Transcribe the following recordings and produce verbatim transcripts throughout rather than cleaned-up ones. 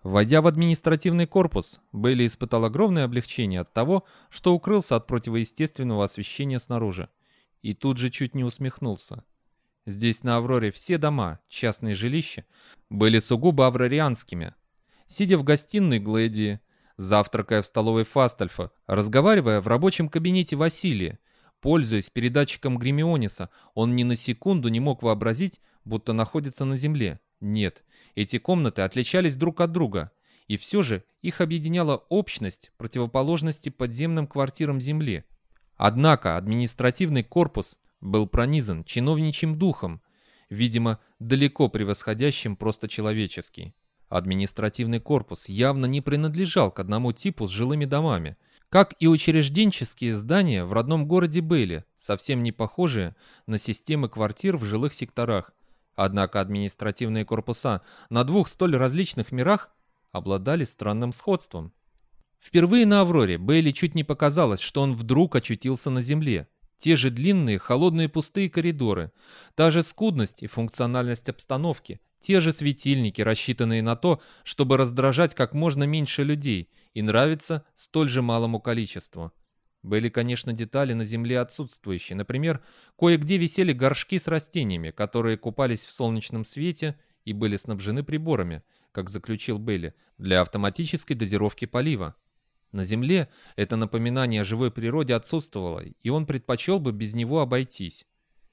Войдя в административный корпус, Бейли испытал огромное облегчение от того, что укрылся от противоестественного освещения снаружи. И тут же чуть не усмехнулся. Здесь на Авроре все дома, частные жилища, были сугубо аврорианскими. Сидя в гостиной Глэдии, завтракая в столовой Фастальфа, разговаривая в рабочем кабинете Василия, пользуясь передатчиком Гримиониса, он ни на секунду не мог вообразить, будто находится на земле. Нет, эти комнаты отличались друг от друга, и все же их объединяла общность противоположности подземным квартирам Земли. Однако административный корпус был пронизан чиновничьим духом, видимо, далеко превосходящим просто человеческий. Административный корпус явно не принадлежал к одному типу с жилыми домами, как и учрежденческие здания в родном городе Бейли, совсем не похожие на системы квартир в жилых секторах. Однако административные корпуса на двух столь различных мирах обладали странным сходством. Впервые на Авроре Бейли чуть не показалось, что он вдруг очутился на земле. Те же длинные, холодные пустые коридоры, та же скудность и функциональность обстановки, те же светильники, рассчитанные на то, чтобы раздражать как можно меньше людей и нравиться столь же малому количеству. Были, конечно, детали на земле отсутствующие. Например, кое-где висели горшки с растениями, которые купались в солнечном свете и были снабжены приборами, как заключил Бейли, для автоматической дозировки полива. На земле это напоминание о живой природе отсутствовало, и он предпочел бы без него обойтись.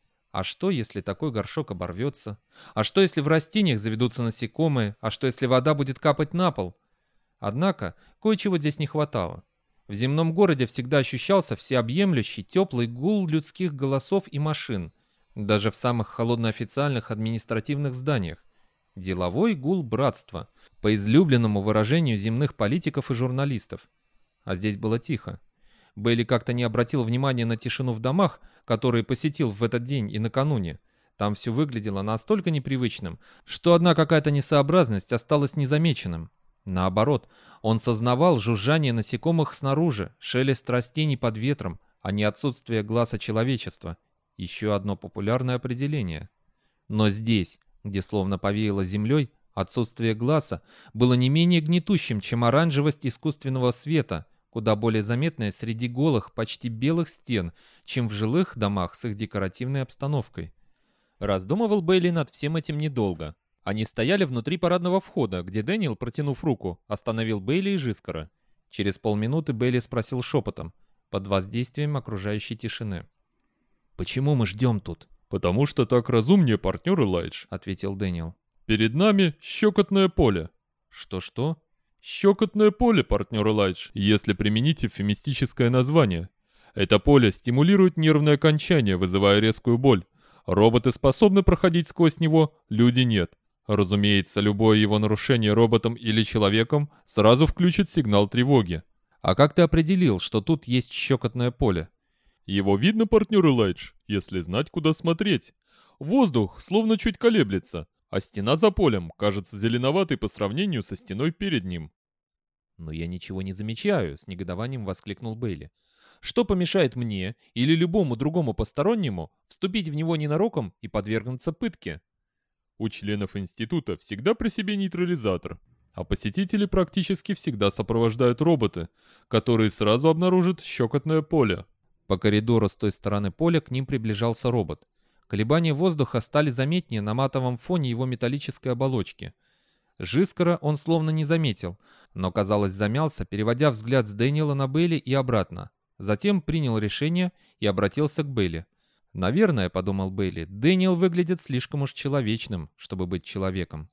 А что, если такой горшок оборвется? А что, если в растениях заведутся насекомые? А что, если вода будет капать на пол? Однако, кое-чего здесь не хватало. В земном городе всегда ощущался всеобъемлющий теплый гул людских голосов и машин, даже в самых холодноофициальных административных зданиях. Деловой гул братства, по излюбленному выражению земных политиков и журналистов. А здесь было тихо. Бейли как-то не обратил внимания на тишину в домах, которые посетил в этот день и накануне. Там все выглядело настолько непривычным, что одна какая-то несообразность осталась незамеченным. Наоборот, он сознавал жужжание насекомых снаружи, шелест растений под ветром, а не отсутствие глаза человечества. Еще одно популярное определение. Но здесь, где словно повеяло землей, отсутствие глаза было не менее гнетущим, чем оранжевость искусственного света, куда более заметная среди голых, почти белых стен, чем в жилых домах с их декоративной обстановкой. Раздумывал Бейли над всем этим недолго. Они стояли внутри парадного входа, где Дэниел, протянув руку, остановил Бейли и Жискара. Через полминуты Бейли спросил шепотом, под воздействием окружающей тишины. «Почему мы ждем тут?» «Потому что так разумнее, партнер Элайдж», — ответил Дэниел. «Перед нами щекотное поле». «Что-что?» «Щекотное поле, партнер Элайдж, если применить эвфемистическое название. Это поле стимулирует нервные окончания, вызывая резкую боль. Роботы способны проходить сквозь него, люди нет. Разумеется, любое его нарушение роботом или человеком сразу включит сигнал тревоги». «А как ты определил, что тут есть щекотное поле?» «Его видно, партнер Элайдж, если знать, куда смотреть. Воздух словно чуть колеблется, а стена за полем кажется зеленоватой по сравнению со стеной перед ним». «Но я ничего не замечаю», — с негодованием воскликнул Бейли. «Что помешает мне или любому другому постороннему вступить в него ненароком и подвергнуться пытке?» «У членов института всегда при себе нейтрализатор, а посетители практически всегда сопровождают роботы, которые сразу обнаружат щекотное поле». По коридору с той стороны поля к ним приближался робот. Колебания воздуха стали заметнее на матовом фоне его металлической оболочки. Жискара он словно не заметил, но, казалось, замялся, переводя взгляд с Дэниела на Бейли и обратно. Затем принял решение и обратился к Бейли. «Наверное, — подумал Бейли, — Дэниел выглядит слишком уж человечным, чтобы быть человеком».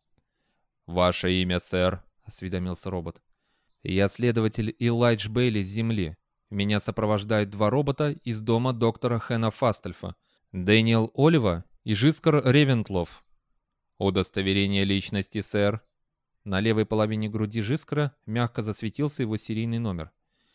«Ваше имя, сэр?» — осведомился робот. «Я следователь Элайдж Бейли с Земли. Меня сопровождают два робота из дома доктора Хэна Фастальфа. Дэниел Олива и Жискар Ревентлов». «Удостоверение личности, сэр». На левой половине груди Жискара мягко засветился его серийный номер.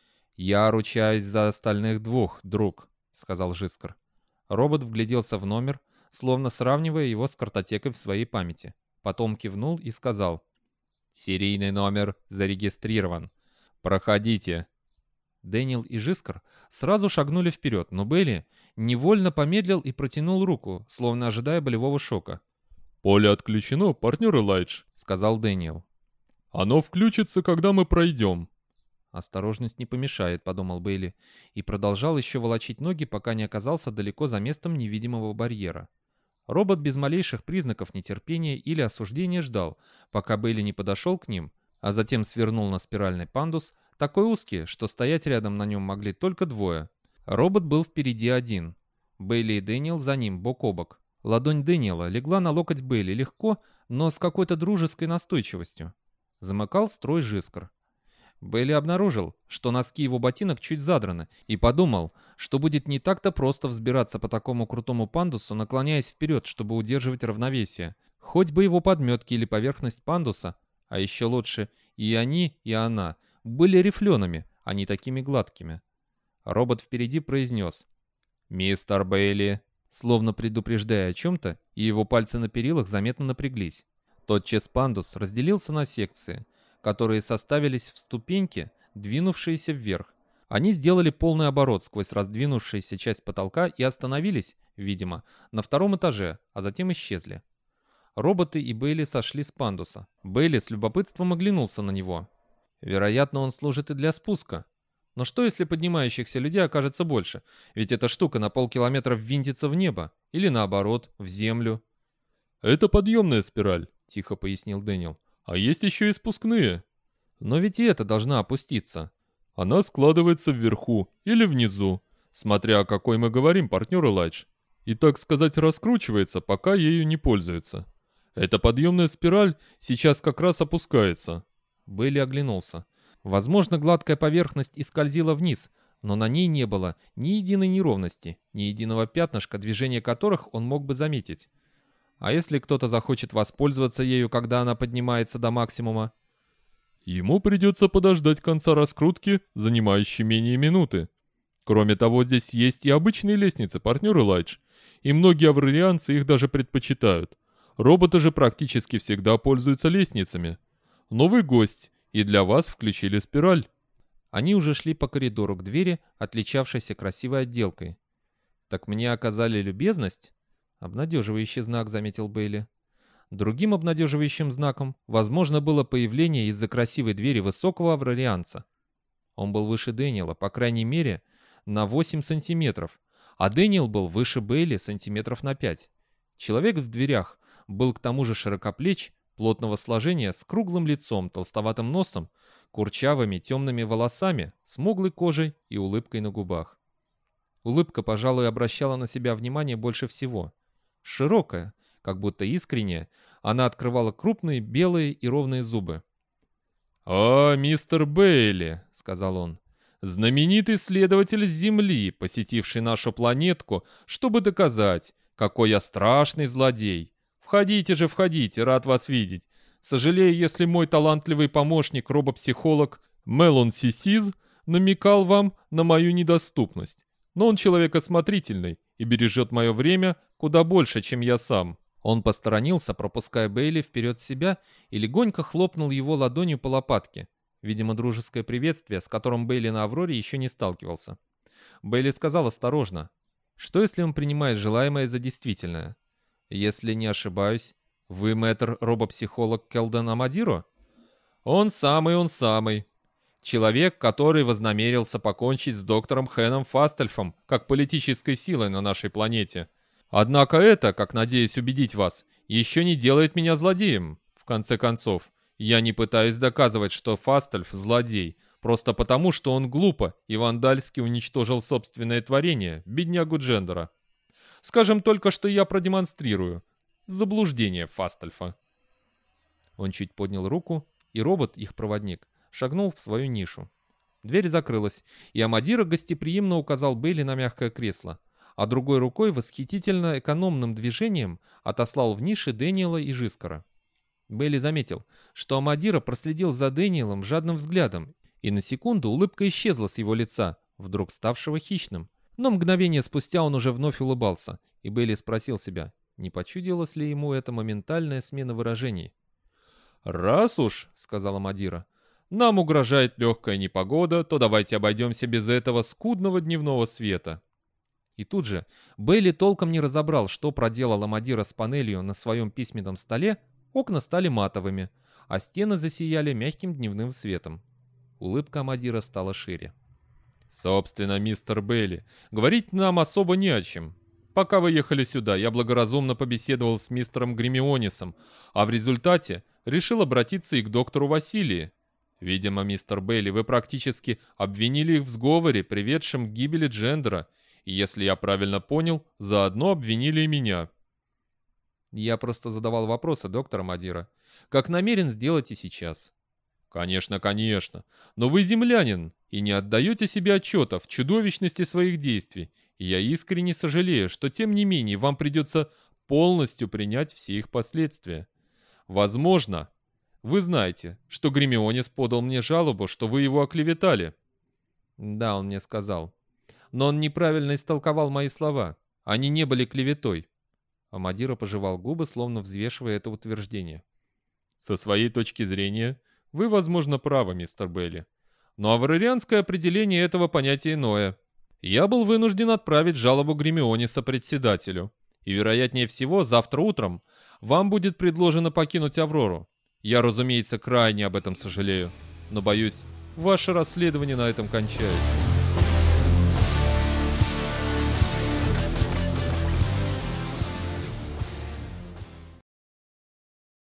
«Я ручаюсь за остальных двух, друг», — сказал Жискар. Робот вгляделся в номер, словно сравнивая его с картотекой в своей памяти. Потом кивнул и сказал: «Серийный номер зарегистрирован. Проходите». Дэниел и Жискар сразу шагнули вперед, но Бейли невольно помедлил и протянул руку, словно ожидая болевого шока. «Поле отключено, партнер Элайдж», — сказал Дэниел. Оно включится, когда мы пройдем. «Осторожность не помешает», — подумал Бейли, и продолжал еще волочить ноги, пока не оказался далеко за местом невидимого барьера. Робот без малейших признаков нетерпения или осуждения ждал, пока Бейли не подошел к ним, а затем свернул на спиральный пандус, такой узкий, что стоять рядом на нем могли только двое. Робот был впереди один. Бейли и Дэниел за ним, бок о бок. Ладонь Дэниела легла на локоть Бейли легко, но с какой-то дружеской настойчивостью. Замыкал строй Жискар. Бейли обнаружил, что носки его ботинок чуть задраны, и подумал, что будет не так-то просто взбираться по такому крутому пандусу, наклоняясь вперед, чтобы удерживать равновесие. Хоть бы его подметки или поверхность пандуса, а еще лучше и они, и она, были рифлеными, а не такими гладкими. Робот впереди произнес: «Мистер Бейли», словно предупреждая о чем-то, и его пальцы на перилах заметно напряглись. Тотчас пандус разделился на секции, которые составились в ступеньки, двинувшиеся вверх. Они сделали полный оборот сквозь раздвинувшуюся часть потолка и остановились, видимо, на втором этаже, а затем исчезли. Роботы и Бейли сошли с пандуса. Бейли с любопытством оглянулся на него. Вероятно, он служит и для спуска. Но что, если поднимающихся людей окажется больше? Ведь эта штука на полкилометра ввинтится в небо. Или наоборот, в землю. «Это подъемная спираль», — тихо пояснил Дэниел. «А есть еще и спускные». «Но ведь и это должна опуститься». «Она складывается вверху или внизу, смотря о какой мы говорим, партнер Элайдж. И, так сказать, раскручивается, пока ею не пользуется. Эта подъемная спираль сейчас как раз опускается». Бейли оглянулся. Возможно, гладкая поверхность и скользила вниз, но на ней не было ни единой неровности, ни единого пятнышка, движение которых он мог бы заметить. А если кто-то захочет воспользоваться ею, когда она поднимается до максимума? Ему придется подождать конца раскрутки, занимающей менее минуты. Кроме того, здесь есть и обычные лестницы, партнер Элайдж, и многие аврарианцы их даже предпочитают. Роботы же практически всегда пользуются лестницами. Новый гость, и для вас включили спираль». Они уже шли по коридору к двери, отличавшейся красивой отделкой. «Так мне оказали любезность?» «Обнадеживающий знак», — заметил Бейли. Другим обнадеживающим знаком, возможно, было появление из-за красивой двери высокого аврарианца. Он был выше Дэниела, по крайней мере, на восемь сантиметров, а Дэниел был выше Бейли сантиметров на пять. Человек в дверях был к тому же широкоплеч, плотного сложения, с круглым лицом, толстоватым носом, курчавыми темными волосами, смуглой кожей и улыбкой на губах. Улыбка, пожалуй, обращала на себя внимание больше всего. Широкая, как будто искренняя, она открывала крупные белые и ровные зубы. «А, мистер Бейли», — сказал он, — «знаменитый следователь с Земли, посетивший нашу планетку, чтобы доказать, какой я страшный злодей. Входите же, входите, рад вас видеть. Сожалею, если мой талантливый помощник, робопсихолог Мелон Сисиз намекал вам на мою недоступность. Но он человек осмотрительный и бережет мое время куда больше, чем я сам». Он посторонился, пропуская Бейли вперед себя, и легонько хлопнул его ладонью по лопатке. Видимо, дружеское приветствие, с которым Бейли на Авроре еще не сталкивался. Бейли сказал осторожно: «Что, если он принимает желаемое за действительное? Если не ошибаюсь, вы мэтр робопсихолог Келден Амадиро?» «Он самый, он самый. Человек, который вознамерился покончить с доктором Хэном Фастельфом как политической силой на нашей планете. Однако это, как надеюсь убедить вас, еще не делает меня злодеем. В конце концов, я не пытаюсь доказывать, что Фастельф злодей, просто потому, что он глупо и вандальски уничтожил собственное творение, беднягу Джендера. Скажем только, что я продемонстрирую заблуждение Фастельфа». Он чуть поднял руку, и робот, их проводник, шагнул в свою нишу. Дверь закрылась, и Амадиро гостеприимно указал Бейли на мягкое кресло, а другой рукой восхитительно экономным движением отослал в ниши Дэниела и Жискара. Бейли заметил, что Амадиро проследил за Дэниелом жадным взглядом, и на секунду улыбка исчезла с его лица, вдруг ставшего хищным. Но мгновение спустя он уже вновь улыбался, и Бейли спросил себя, не почудилась ли ему эта моментальная смена выражений. «Раз уж, — сказала Амадиро, — нам угрожает легкая непогода, то давайте обойдемся без этого скудного дневного света». И тут же Бейли толком не разобрал, что проделал Амадиро с панелью на своем письменном столе, Окна стали матовыми, а стены засияли мягким дневным светом. Улыбка Амадира стала шире. «Собственно, мистер Бейли, говорить нам особо не о чем. Пока вы ехали сюда, я благоразумно побеседовал с мистером Гримионисом, а в результате решил обратиться и к доктору Василии. Видимо, мистер Бейли, вы практически обвинили их в сговоре, приведшем к гибели Джендера, и, если я правильно понял, заодно обвинили и меня». Я просто задавал вопросы, доктор Амадира, как намерен сделать и сейчас. «Конечно, конечно. Но вы землянин и не отдаете себе отчета в чудовищности своих действий. И я искренне сожалею, что тем не менее вам придется полностью принять все их последствия. Возможно, вы знаете, что Гримионис подал мне жалобу, что вы его оклеветали». Да, он мне сказал. Но он неправильно истолковал мои слова. Они не были клеветой. Амадира пожевал губы, словно взвешивая это утверждение. «Со своей точки зрения, вы, возможно, правы, мистер Бейли. Но аврарианское определение этого понятия иное. Я был вынужден отправить жалобу Гримиониса председателю. И, вероятнее всего, завтра утром вам будет предложено покинуть Аврору. Я, разумеется, крайне об этом сожалею. Но, боюсь, ваше расследование на этом кончается».